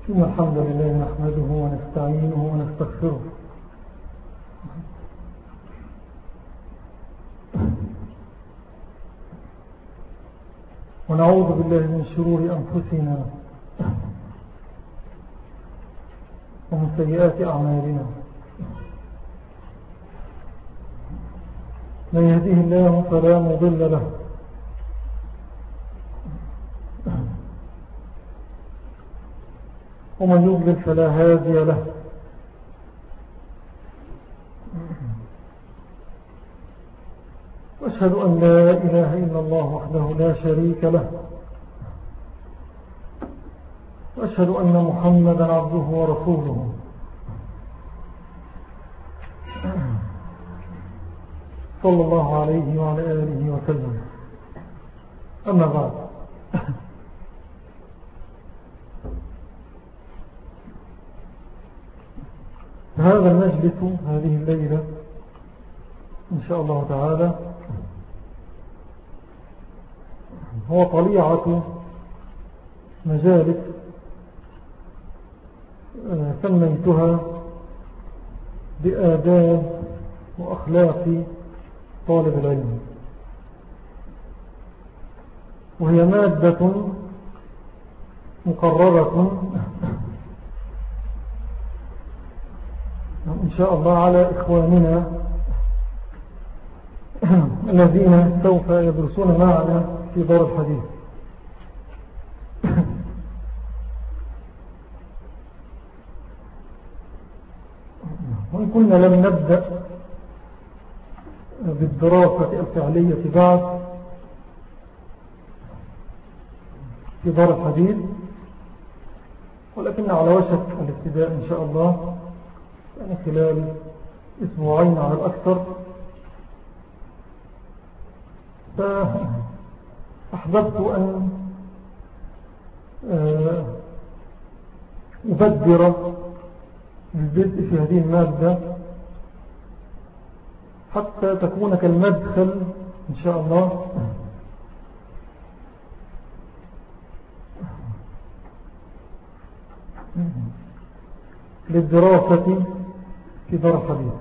إن الحمد لله نحمده ونستعينه ونستغفره ونعوذ بالله من شرور أنفسنا ومن سيئات أعمالنا. من يهديه الله فلا مضل له ومن يضلل فلا هادي له. وأشهد أن لا إله إلا الله وحده لا شريك له، وأشهد أن محمدا عبده ورسوله صلى الله عليه وعلى آله وسلم. أما بعد، هذا المجلس هذه الليلة إن شاء الله تعالى هو طليعة مجالس سميتها بآداب وأخلاق طالب العلم، وهي مادة مقررة إن شاء الله على إخواننا الذين سوف يدرسون معنا في دار الحديث. وإن كنا لم نبدأ بالدراسة الفعلية بعد في دار الحديث، ولكن على وشك الابتداء إن شاء الله، يعني خلال أسبوعين على الأكثر. فأحببت أن أبدر بالبدء في هذه المادة حتى تكون كالمدخل إن شاء الله للدراسة في دار الحديث.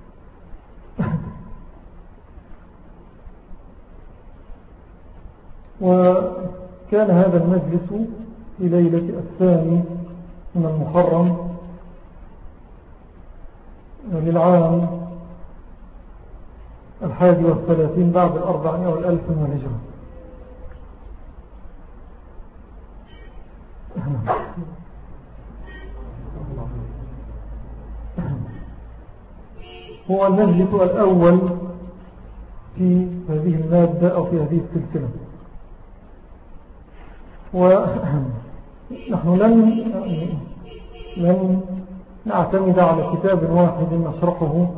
وكان هذا المجلس في ليلة 2 من المحرم للعام 31 بعد 400 من الهجرة. هو المجلس الأول في هذه المادة أو في هذه السلسلة، ونحن لن نعتمد على كتاب واحد نشرحه،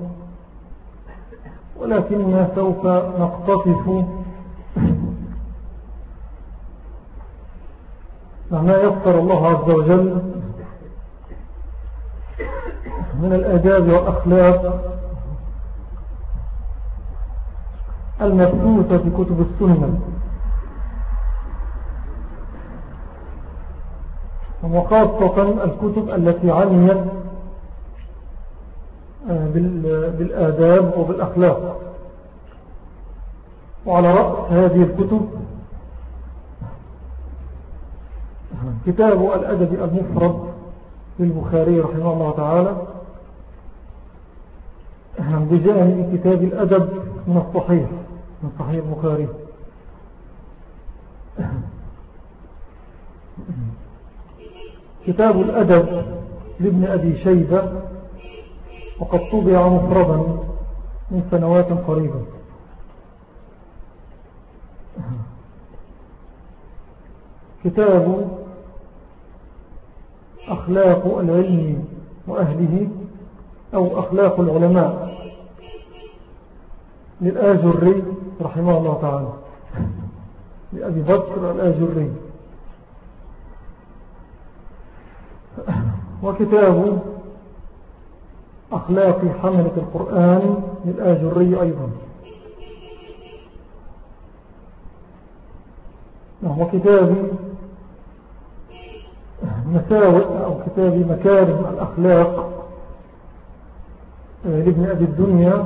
ولكن سوف نقتطف ما يسر الله عز وجل من الآداب والأخلاق المبثوثة في كتب السنة، وخاصة الكتب التي عنيت بالآداب وبالأخلاق. وعلى رأس هذه الكتب كتاب الأدب المفرد للبخاري رحمه الله تعالى، بجانب كتاب الأدب من صحيح البخاري. كتاب الأدب لابن أبي شيبة، وقد طبع مفردا من سنوات قريبة. كتاب أخلاق العلم وأهله أو أخلاق العلماء للآجري رحمه الله تعالى، لأبي بكر الآجري. وكتاب أخلاق حملة القرآن للآجري أيضا. وكتاب مساوئ أو كتاب مكارم الأخلاق لابن أبي الدنيا،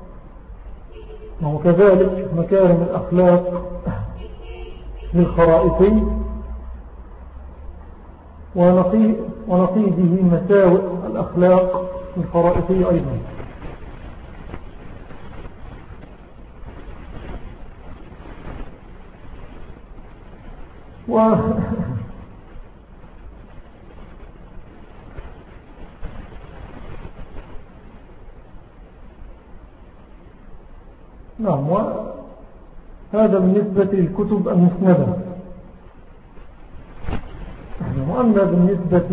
وكذلك مكارم الأخلاق للخرائطي، ونقيده مساوئ الأخلاق للخرائطي أيضا. نعم، وهذا بالنسبة للكتب المسندة. وأما بالنسبة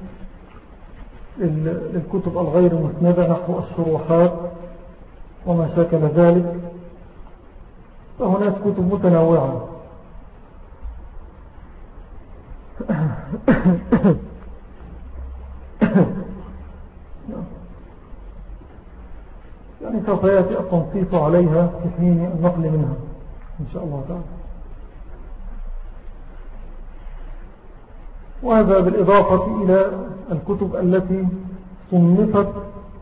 للكتب الغير مسندة نحو الشروحات وما شاكل ذلك، فهناك كتب متنوعة. يعني سوف يأتي التنصيص عليها في حين النقل منها إن شاء الله تعالى. وهذا بالإضافة إلى الكتب التي صنفت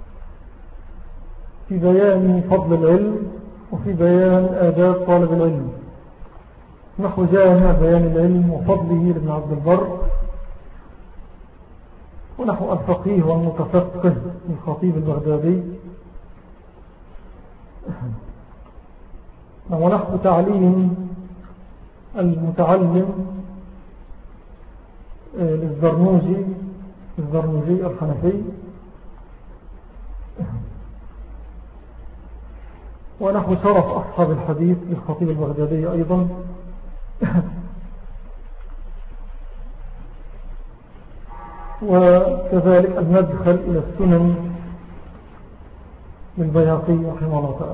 في بيان فضل العلم وفي بيان آداب طالب العلم، نحو جامع بيان العلم وفضله لابن عبد البر، ونحو الفقيه والمتفقه للخطيب البغدادي، ونحو تعليم المتعلم للزرنوجي الحنفي، ونحو شرف أصحاب الحديث للخطيب البغدادي أيضا. وكذلك المدخل إلى السنن للبيهقي رحمه الله تعالى،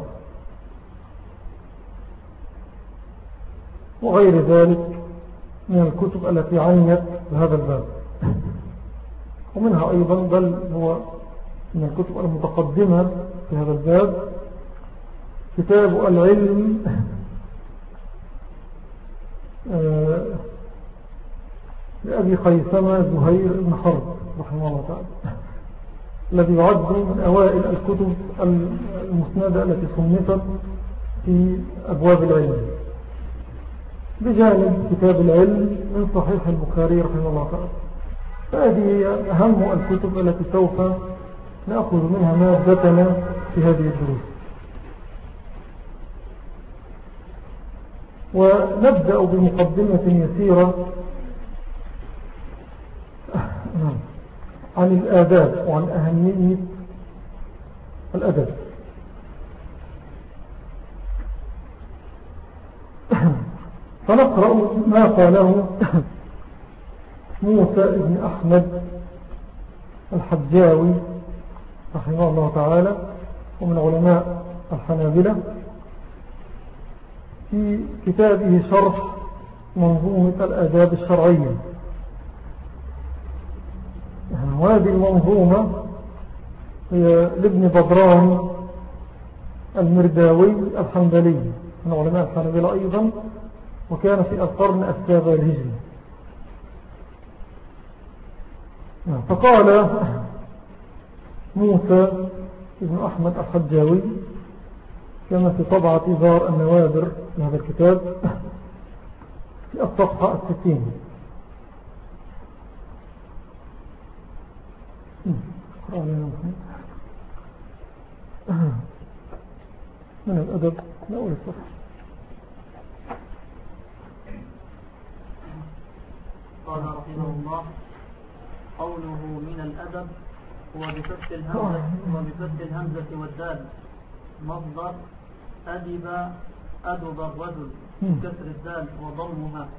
وغير ذلك من الكتب التي عينت بهذا الباب. ومنها أيضا، بل هو من الكتب المتقدمة في هذا الباب، كتاب العلم لأبي خيثمة زهير بن حرب رحمه الله تعالى، الذي يعد من أوائل الكتب المسندة التي صنفت في أبواب العلم، بجانب كتاب العلم من صحيح البخاري رحمه الله تعالى. فهذه أهم الكتب التي سوف نأخذ منها مادتنا في هذه الدروس. ونبدأ بمقدمة يسيرة عن الآداب وعن أهمية الأدب. فنقرأ ما قاله موسى بن أحمد الحجاوي رحمه الله تعالى، ومن علماء الحنابلة، في كتابه شرح منظومة الآداب الشرعية. وهذه المنظومة هي لابن بدران المرداوي الحنبلي من علماء الحنابلة أيضا، وكان في القرن السابع الهجري. فقال موسى بن أحمد الحجاوي كما في طبعة دار النوادر من هذا الكتاب في الصفحة 60. من الأدب لا أول الصفحة. قال رحمه الله: قوله من الأدب هو بفتح الهمزة والدال، مصدر أدب الرجل بكسر الدال وضمها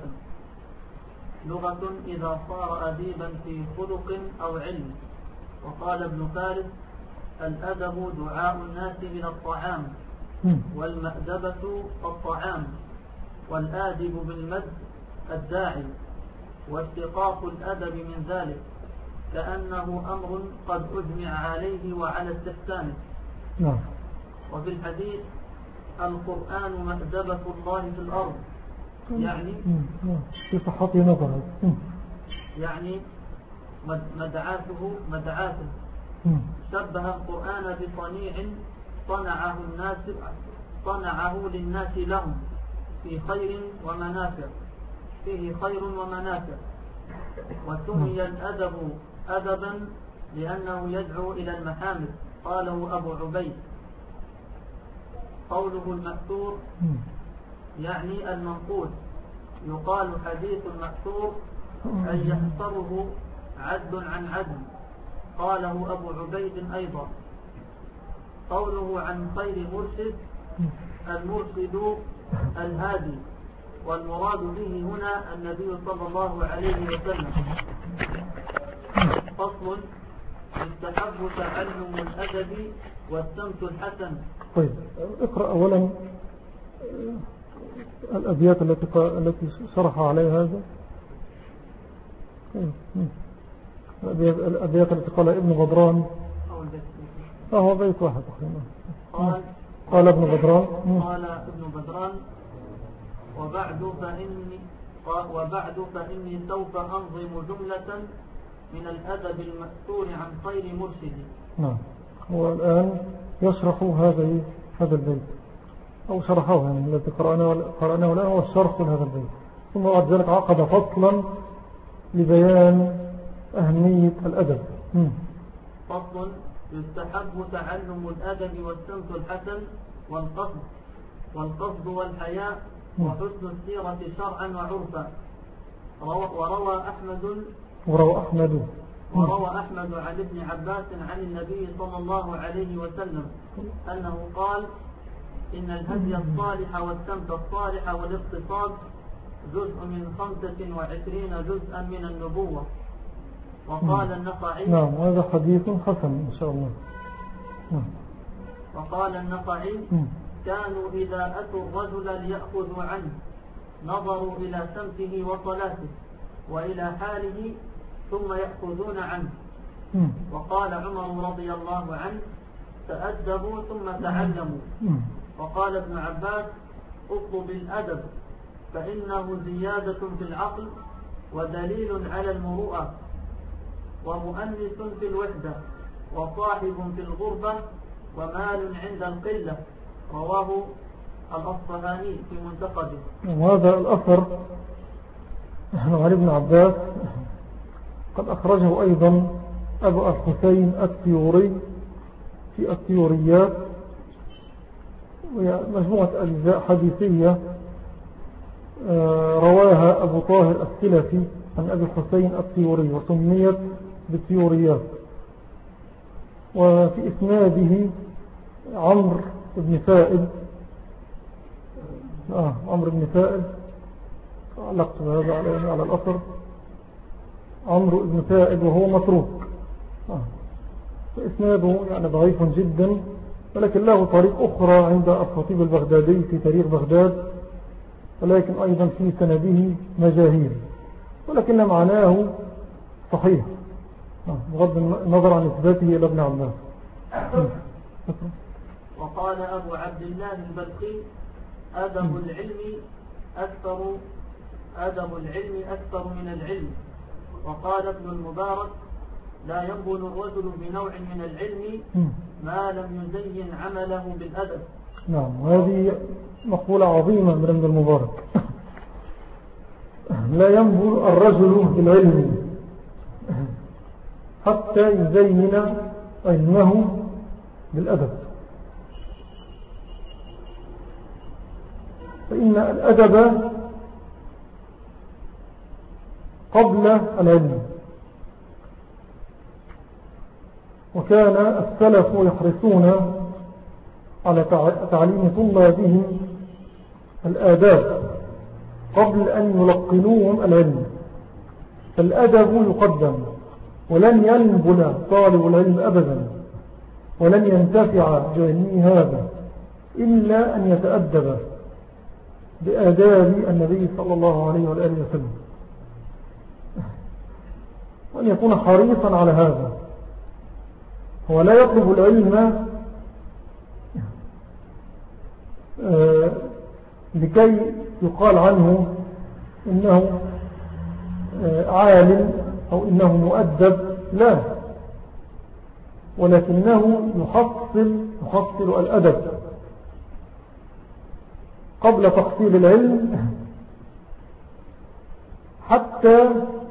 لغة إذا صار أديبا في خلق أو علم. وقال ابن فارس: الأدب دعاء الناس من الطعام، والمأدبة الطعام، والآدب بالمد الداعي، واشتقاق الأدب من ذلك، كأنه أمر قد أجمع عليه وعلى استحسانه. وفي الحديث: القرآن مأدبة الله في الأرض، يعني في صحته نظر، يعني مدعاته شبه القرآن بصنيع صنعه للناس لهم فيه خير ومنافع وسمي الأدب أدبا لأنه يدعو إلى المحامد. قاله أبو عبيد. قوله المأثور يعني المنقول. يقال حديث المأثور أن يحصره عدل عن عدل. قاله أبو عبيد أيضا. قوله عن خير مرشد المرشد الهادي، والمراد به هنا النبي صلى الله عليه وسلم. فصل: يستحب تعلم الأدب والسمت الحسن. طيب، اقرأ أولا الأبيات التي شرح عليها هذا. الأبيات التي قال ابن غدران. هو بيت واحد تقريبا. قال ابن غدران. وبعد فإني سوف أنظم جملة من الأدب المأثور عن خير مرشد. نعم. هو الآن يشرح هذا البيت، أو شرحه يعني الذي قرأناه الآن هو الشرح لهذا البيت. ثم بعد ذلك عقد فصلا لبيان أهمية الأدب. فصل: يستحب تعلم الأدب والسمت الحسن والقصد والحياء وحسن السيرة شرعا وعرفا. وروى أحمد عن ابن عباس عن النبي صلى الله عليه وسلم أنه قال: إن الهدي الصالح والسمت الصالح والاقتصاد جزء من 25 جزءا من النبوة. وقال النخعي. نعم، هذا حديث حسن إن شاء الله. وقال النخعي: كانوا إذا أتوا الرجل ليأخذوا عنه نظروا إلى سمته وصلاته وإلى حاله ثم يأخذون عنه. وقال عمر رضي الله عنه: تأدبوا ثم تعلموا. وقال ابن عباس: اطلب الأدب فإنه زيادة في العقل ودليل على المروءة ومؤنس في الوحدة وصاحب في الغربة ومال عند القلة. رواه الأصفهاني في منتقده. وهذا الأثر عن ابن عباس قد أخرجه أيضا أبو الحسين التيوري في التيوريات، مجموعة أجزاء حديثية رواها أبو طاهر السلفي عن أبي الحسين التيوري وسميت بالتيوريات. وفي إسناده عمرو بن فائد علقت هذا على الأثر. عمرو بن فائد وهو متروك. فإسناده يعني ضعيف جدا، ولكن له طريق أخرى عند الخطيب البغدادي في تاريخ بغداد، ولكن أيضا في سنده مجاهيل، ولكن معناه صحيح بغض النظر عن إثباته إلى ابن عباس. وقال أبو عبد الله البلخي: أدب العلم أكثر من العلم. وقال ابن المبارك: لا ينبل الرجل بنوع من العلم ما لم يزين عمله بالأدب. نعم، وهذه مقولة عظيمة من ابن المبارك. لا ينبل الرجل بالعلم حتى يزين علمه بالأدب، فإن الأدب قبل العلم. وكان السلف يحرصون على تعليم طلابهم الآداب قبل أن يلقنوهم العلم، فالأدب يقدم، ولن ينبل طالب العلم أبدا ولن ينتفع بعلمه هذا إلا أن يتأدب بآداب النبي صلى الله عليه وآله وسلم، وأن يكون حريصا على هذا. هو لا يطلب العلم لكي يقال عنه إنه عالم أو إنه مؤدب، لا، ولكنه يحصل الأدب قبل تحصيل العلم حتى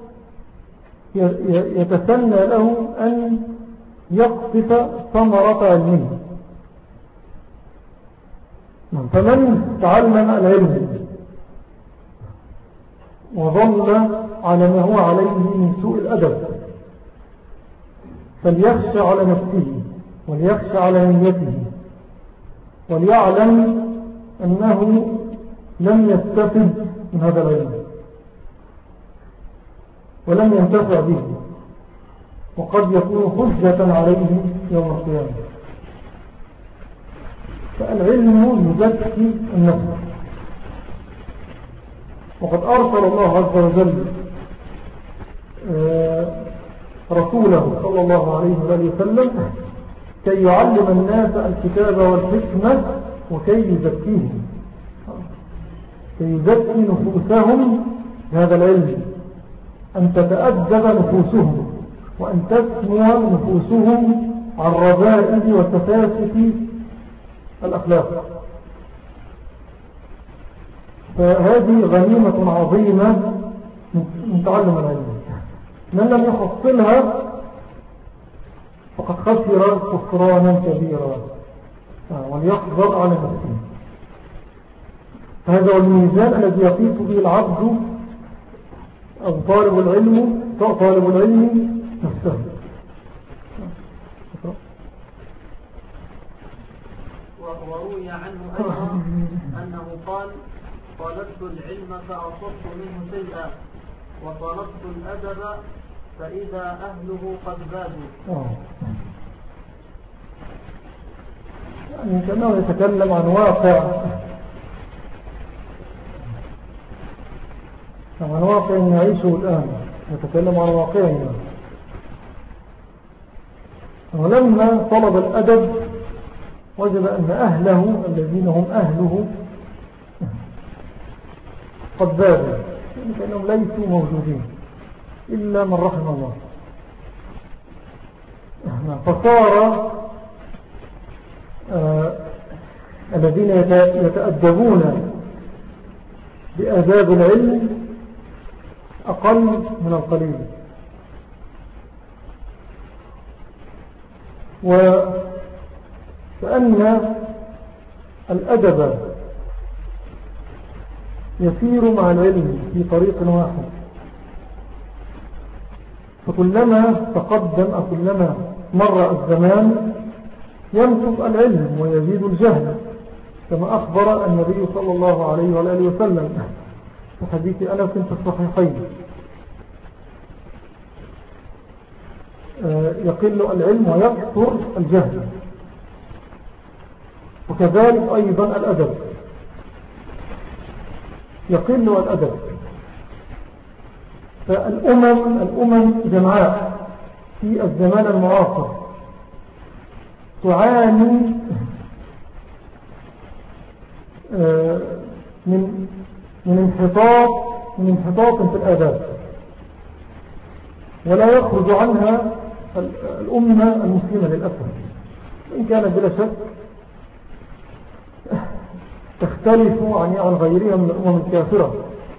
يتسنى له أن يقطف ثمرة علمه. فمن تعلم العلم وظل على ما هو عليه من سوء الأدب فليخشى على نفسه وليخشى على نيته وليعلم أنه لم يستفد من هذا العلم ولم ينتفع به، وقد يكون حجة عليه يوم القيامة. فالعلم يزكي النفس، وقد أرسل الله عز وجل رسوله صلى الله عليه وسلم كي يعلم الناس الكتاب والحكمة وكي يزكيهم، كي يزكي نفوسهم بهذا العلم، أن تتأدب نفوسهم وأن تسمو نفوسهم عن رذائل وتفاسف الأخلاق. فهذه غنيمة عظيمة من تعلم العلم، من لم يحصلها فقد خسر خسرانا كبيرا، وليحذر على نفسه. فهذا هو الميزان الذي يقيس به العبد أو طالب العلم نفسه. وروي عنه أيضا أنه قال: طالبت العلم فأصبت منه شيئا، وطالبت الأدب فإذا أهله قد بادوا. يعني كأنه يتكلم عن واقع نعيشه الآن، يتكلم عن واقعنا. ولما طلب الأدب وجد أن أهله الذين هم أهله قد بادوا، يعني كأنهم ليسوا موجودين إلا من رحم الله. فصار الذين يتأدبون بآداب العلم أقل من القليل. وكأن الأدب يسير مع العلم في طريق واحد، فكلما تقدم أو كلما مر الزمان ينقص العلم ويزيد الجهل، كما أخبر النبي صلى الله عليه وآله وسلم في حديث أنس في الصحيحين: يقل العلم ويكثر الجهل. وكذلك أيضا الأدب، يقل الأدب. فالأمم جمعاء في الزمان المعاصر تعاني من انحطاط في الآداب، ولا يخرج عنها الأمة المسلمة للأسف، إن كانت بلا شك تختلف عن غيرها من الأمم الكافرة.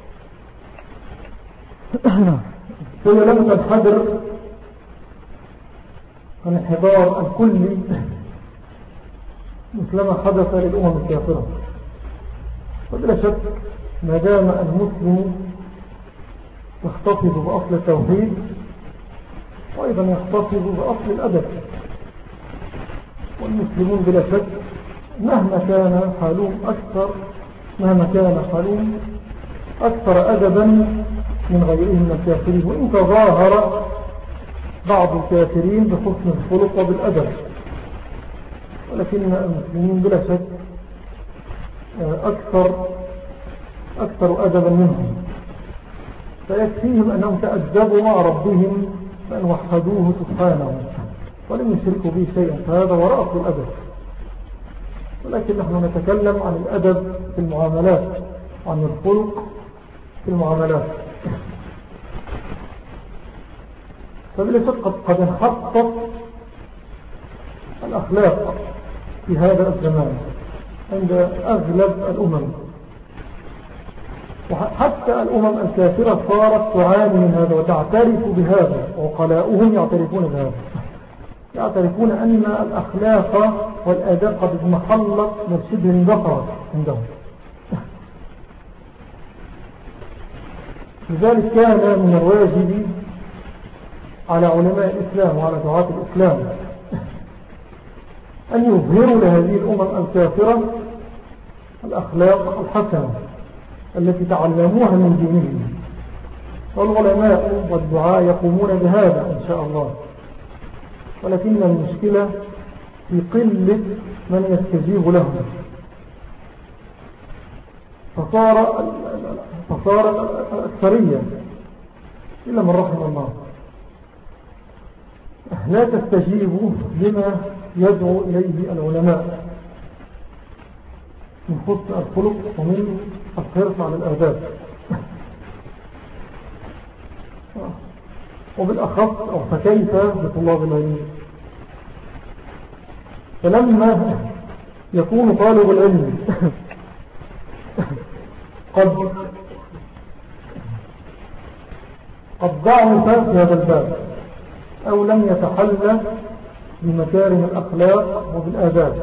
فهي لم تنحدر عن الانحدار الكلي مثلما حدث للأمم الكافرة. وبلا شك ما دام المسلم يحتفظ بأصل التوحيد وأيضا يحتفظ بأصل الأدب، والمسلمون بلا شك مهما كان حالهم أكثر أدبا من غيرهم من الكافرين، وإن تظاهر بعض الكافرين بحسن الخلق وبالأدب، ولكن المسلمين بلا شك أكثر أدبا منهم. فيكفيهم أنهم تأدبوا مع ربهم فأن وحدوه سبحانه ولم يشركوا به شيئا، فهذا وراء أصل الأدب. ولكن نحن نتكلم عن الأدب في المعاملات، عن الخلق في المعاملات. فبلا شك قد انحطت الأخلاق في هذا الزمان عند أغلب الأمم، وحتى الأمم الكافرة صارت تعاني من هذا وتعترف بهذا، وعقلاؤهم يعترفون بهذا، يعترفون أن الأخلاق والآداب قد انحلت من شبه البقرة عندهم. لذلك كان من الواجب على علماء الإسلام وعلى دعاة الإسلام أن يظهروا لهذه الأمم الكافرة الأخلاق الحسنة التي تعلموها من دينهم، والعلماء والدعاء يقومون بهذا إن شاء الله، ولكن المشكلة في قلة من يستجيب لهم، فصار الأكثرية إلا من رحم الله لا تستجيب لما يدعو إليه العلماء من حسن الخلق ومن الحرص على الآداب، وبالأخص أو فكيف بطلاب العلم. فلما يكون طالب العلم قد ضعف في هذا الباب أو لم يتحلى بمكارم الأخلاق وبالآداب،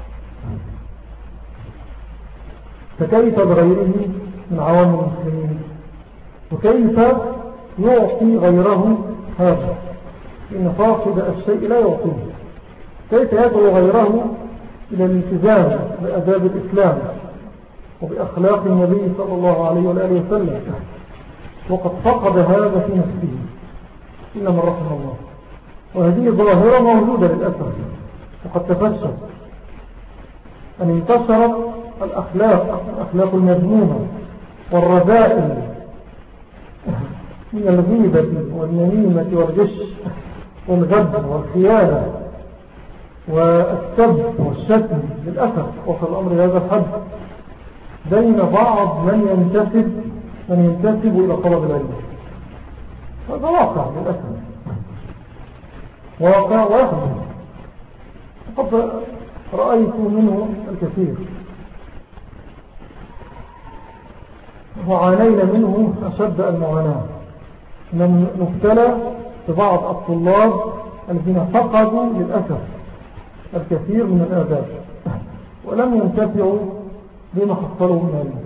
فكيف بغيره من عوام المسلمين؟ وكيف يعطي غيره هذا؟ إن فاقد الشيء لا يعطيه. كيف يدعو غيره إلى الالتزام بأداب الإسلام وبأخلاق النبي صلى الله عليه وآله وسلم وقد فقد هذا في نفسه إلا من رحم الله؟ وهذه ظاهرة موجودة للأسف، وقد تفشت أن انتشرت الأخلاق المذمومة والرذائل من الغيبة والنميمة والغش والغدر والخيانة والسب والشتم. للأسف وصل الأمر هذا الحد بين بعض من ينتسب إلى طلب العلم. هذا واقع للأسف، واقع ويحدث، وقد رأيت منه الكثير وعانينا منه أشد المعاناة. نبتلى ببعض الطلاب الذين فقدوا للأسف الكثير من الآداب ولم ينتفعوا بما حصلوا من علم،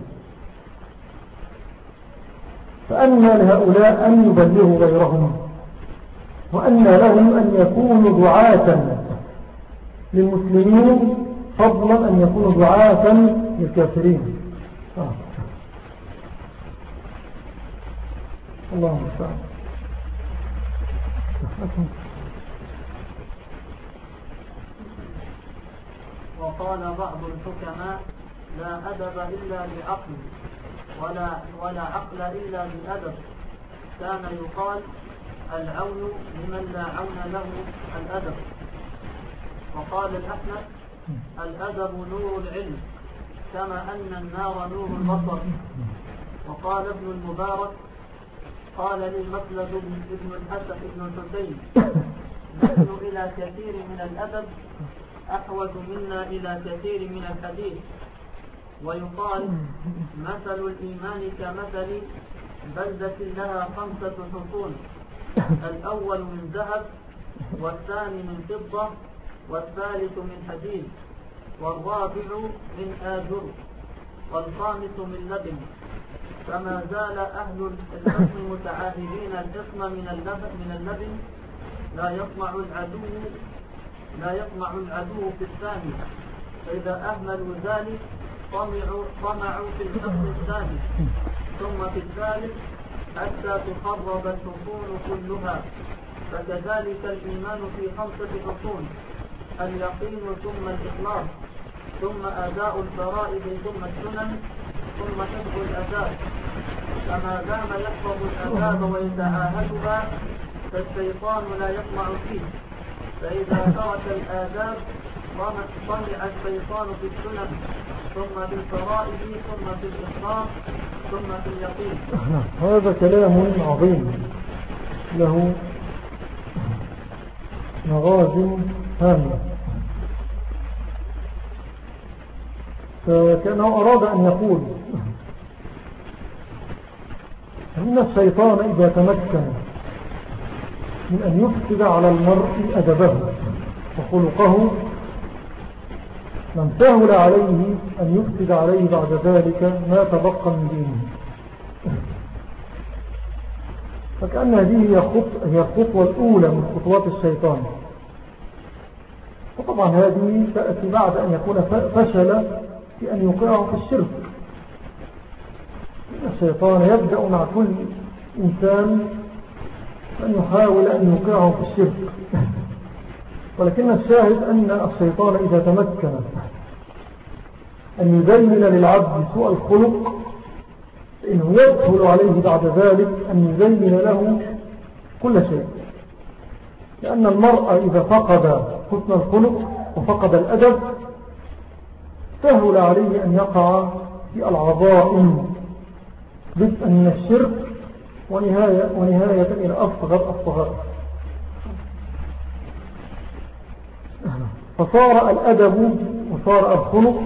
فأن لهؤلاء أن يبلغوا غيرهم، وأن لهم أن يكونوا دعاة للمسلمين فضلا أن يكونوا دعاة للكافرين. اللهم استعان. وقال بعض الحكماء: لا أدب إلا بعقل ولا عقل إلا بالأدب. كان يقال: العون لمن لا عون له الأدب. وقال الأحنف: الأدب نور العلم كما أن النار نور البصر. وقال ابن المبارك: قال لي مخلد ابن الحسن ابن الحسين: نحن إلى كثير من الأدب أحوج منا إلى كثير من الحديث. ويقال: مثل الإيمان كمثل بلدة لها 5 حصون، الأول من ذهب، والثاني من فضة، والثالث من حديد، والرابع من آجر، والخامس من لبن. فما زال أهل الحكم متعاهدين الإثم من اللبن لا يطمع العدو في الثاني، فإذا أهملوا ذلك طمعوا في الحكم الثاني، ثم في الثالث، حتى تخرب الحصون كلها. فكذلك الإيمان في 5 حصون: اليقين ثم الإخلاص، ثم أداء الفرائض، ثم السنن، ثم حفظ الأداب. فما دام يحفظ الأداب ويتعاهدها فالشيطان لا يطمع فيه، فإذا ترك الآداب طمع الشيطان في السنن، ثم في الفرائض، ثم في الإخلاص، ثم في اليقين. هذا كلام عظيم له مغازٍ هامة. فكأنه أراد أن يقول إن الشيطان إذا تمكن من أن يفسد على المرء أدبه وخلقه من سهل عليه أن يفسد عليه بعد ذلك ما تبقى من دينه. فكأن هذه هي الخطوة الأولى من خطوات الشيطان. وطبعا هذه تأتي بعد أن يكون فشل في أن يوقعه في الشرك. الشيطان يبدأ مع كل إنسان أن يحاول أن يوقعه في الشرك، ولكن الشاهد أن الشيطان إذا تمكن أن يبين للعبد سوء الخلق إنه يسهل عليه بعد ذلك أن يبين له كل شيء. لأن المرء إذا فقد حسن الخلق وفقد الأدب سهل عليه أن يقع في العظائم بدءا من الشرك ونهاية إلى أصغر. فصار الأدب وصار الخلق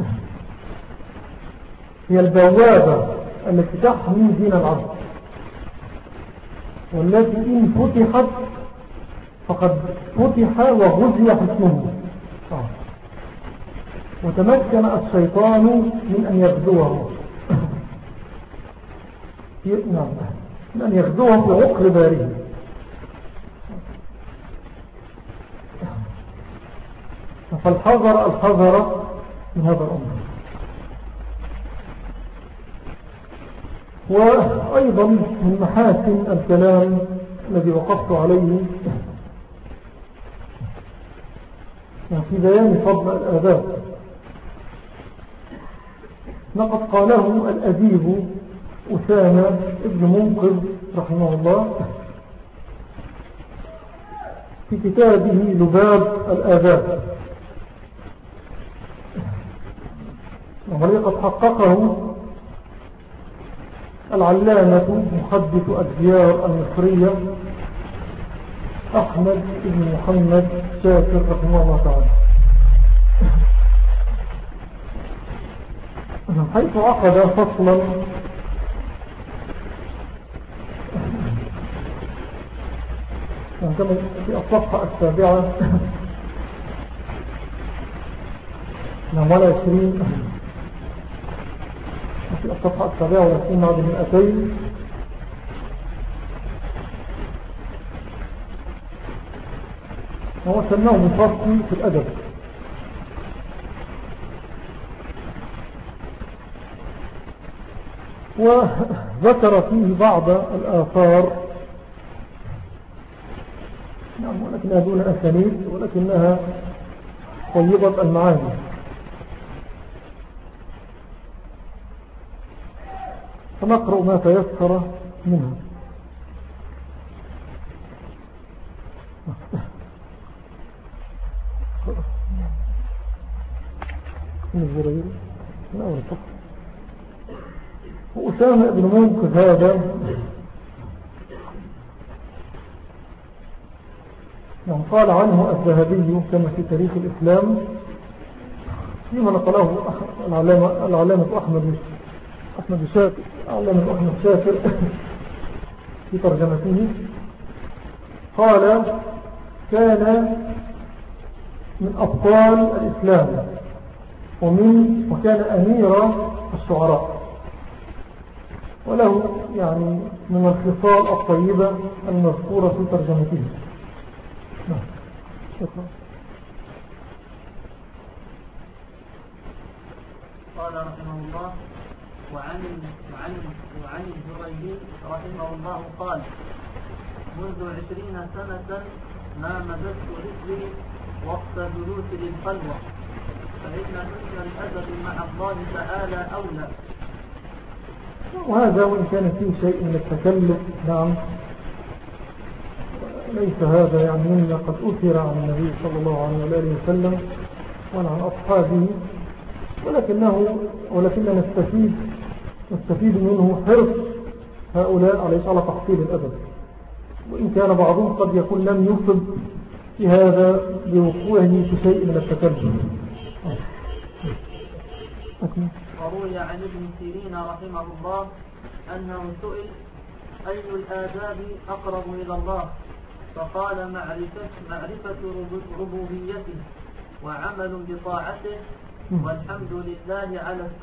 هي البوابة التي تحمي دين العبد، والتي إن فتحت فقد فتح وغزي حسنه، وتمكن الشيطان من أن يغزوه من أن يغزوه في عقر داره. فالحذر من هذا الأمر. وأيضا من محاسن الكلام الذي وقفت عليه في بيان فضل الآداب، لقد قاله الأديب أسامة ابن منقذ رحمه الله في كتابه لباب الآداب، وقد حققه العلامة محدث الديار المصرية أحمد بن محمد شاكر رحمه الله تعالى، حيث عقد فصلا كما في الصفحة 7 ولا 20 في الصفحة 27 بعد 200 هو سماه بفصل في الأدب. وذكر فيه بعض الآثار، ولكنها دون أسانيد ولكنها طيبة المعاني. فنقرأ ما تيسر منها. وأسامة بن منقذ هذا قال عنه الذهبي كما في تاريخ الإسلام فيما نقله العلامة أحمد شاكر في ترجمته، قال كان من أبطال الإسلام وكان أمير الشعراء، وله يعني من الخصال الطيبة المذكورة في ترجمته. قال رحمه الله وعن الزريبي رحمه الله قال منذ 20 سنة ما مددت رجلي وقت جلوسي للخلوة، فإن حسن الأدب مع الله تعالى أولى. وهذا وإن كان فيه شيء من التكلف، نعم، ليس هذا يعني مما قد أثر عن النبي صلى الله عليه وآله وسلم وعن أصحابه، ولكننا نستفيد منه حرص هؤلاء عليه على تحصيل الأدب، وإن كان بعضهم قد يكون لم يصب في هذا بوقوعه في شيء من التكلم. وروي عن ابن سيرين رحمه الله أنه سئل أي الآداب أقرب إلى الله؟ فقال معرفة ربوبيته وعمل بطاعته والحمد لله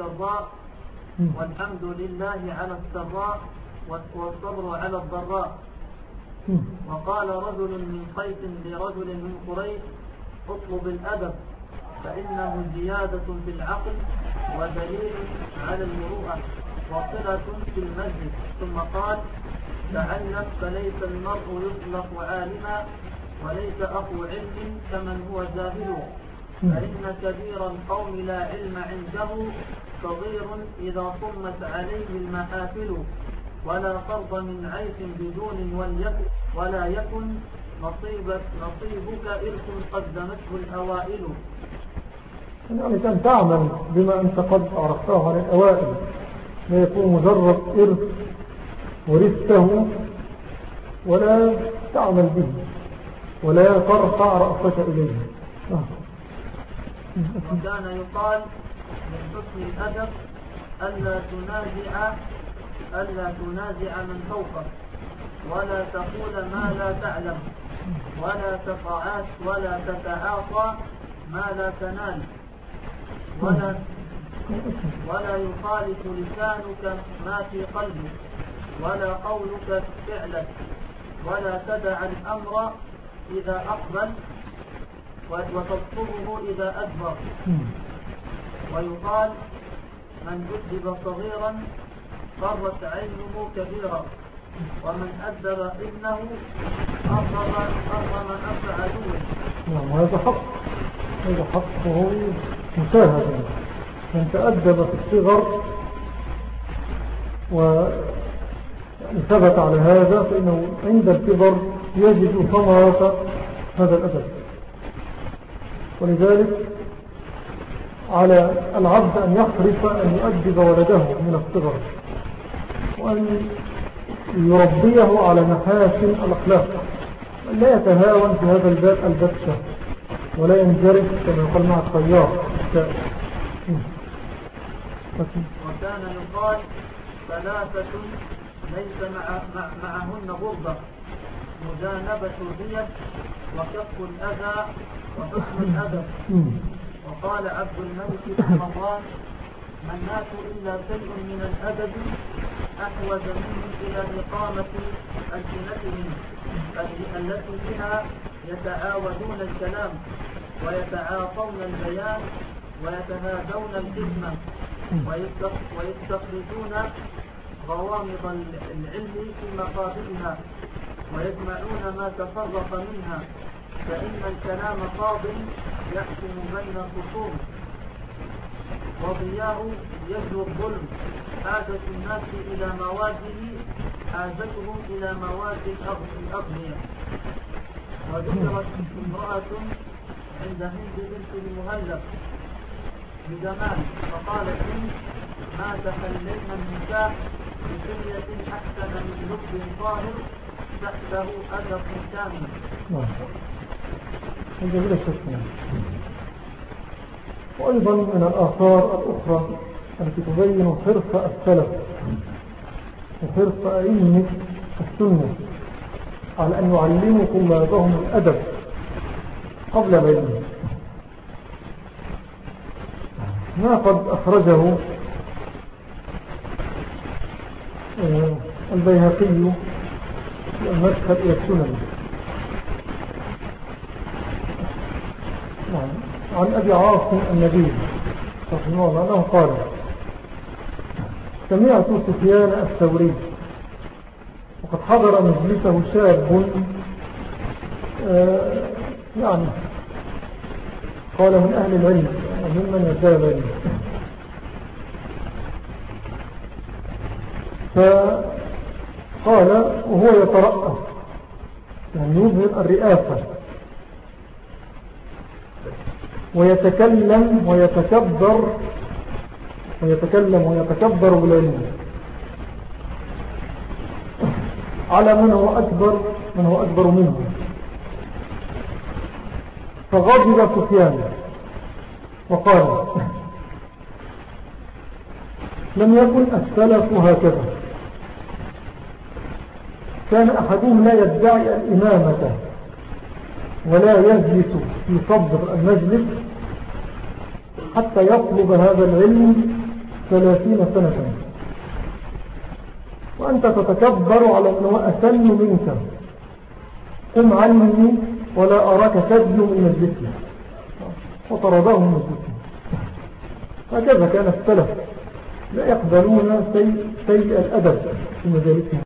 على السراء والصبر على الضراء. وقال رجل من قيس لرجل من قريش اطلب الأدب فإنه زيادة في العقل ودليل على المروءة وصلة في المسجد. ثم قال تعلم فليس المرء يطلق عالما وليس أخو علم كمن هو جاهل فإن كبير القوم لا علم عنده صغير إذا صمت عليه المحافل ولا فرض من عيش بدون ولا يكن نصيبك إرث قدمته الأوائل. يعني أن تعمل بما أنت قد عرفته عن الأوائل لا يكون مجرد إرث ورثته ولا تعمل به ولا ترفع رأسك إليه. وكان يقال من حسن الأدب ألا تنازع من فوقك ولا تقول ما لا تعلم ولا تتعاطى ما لا تنال ولا يخالف لسانك ما في قلبك ولا قولك فعلك ولا تدع الأمر إذا أقبل وتطلبه إذا أدبر. ويقال من أدب صغيرا قرت عينه كبيرا ومن أدب ابنه أرغم أنف عدوه. وهذا حق، هذا حق وهو مشاهد. من تأدب في الصغر وثبت على هذا فإنه عند الكبر يجد ثمرة هذا الأدب. ولذلك على العبد أن يحرص أن يؤدب ولده من الصغر وأن يربيه على محاسن الأخلاق لا يتهاون في هذا الباب البتة ولا ينجرف كما يقال مع الطيار. وكان يقال ثلاثة ليس معهن غربة مجانبة الدية وكف الأذى وحسن الأدب. وقال عبد الملك بن مروان ما الناس إلا شيء من الأدب أحوج منهم إلى إقامة ألسنتهم التي بها يتعاودون الكلام ويتعاطون البيان ويتهادون الحكمة ويستخرجون غوامض العلم في مقابلها ويجمعون ما تفرق منها فإن الكلام قاض يحكم بين الخصوم وضياء يجلو الظلم حاجة الناس إلى مواده حاجتهم إلى مواد الأغنياء. وذكرت امرأة عند هند بنت المهلب بزمان فقالت ما تخلينا النساء بسرية أحسن من لب طاهر تحته أدب كامل. وأيضا من الآثار الأخرى التي تبين حرص السلف وحرص أئمة السنة على أن يعلموا طلابهم الأدب قبل العلم ما قد أخرجه البيهقي في المدخل إلى السنن عن أبي عاصم النبي رحمه الله أنه قال سمعت سفيان الثوري وقد حضر مجلسه شاب يعني قال من أهل العلم وممن يزال العلم فقال وهو يترأس يعني يظهر الرئاسة ويتكلم ويتكبر بالعلم على من هو أكبر منه فغضب سفيان وقال لم يكن السلف هكذا، كان أحدهم لا يدعي الإمامة ولا يجلس في صدر المجلس حتى يطلب هذا العلم 30 سنة، وأنت تتكبر على أنه أسن منك، قم عني ولا أراك تدل من مجلسي، وطرداه من مجلسي. هكذا كان السلف لا يقبلون سيء الأدب في مجالسهم.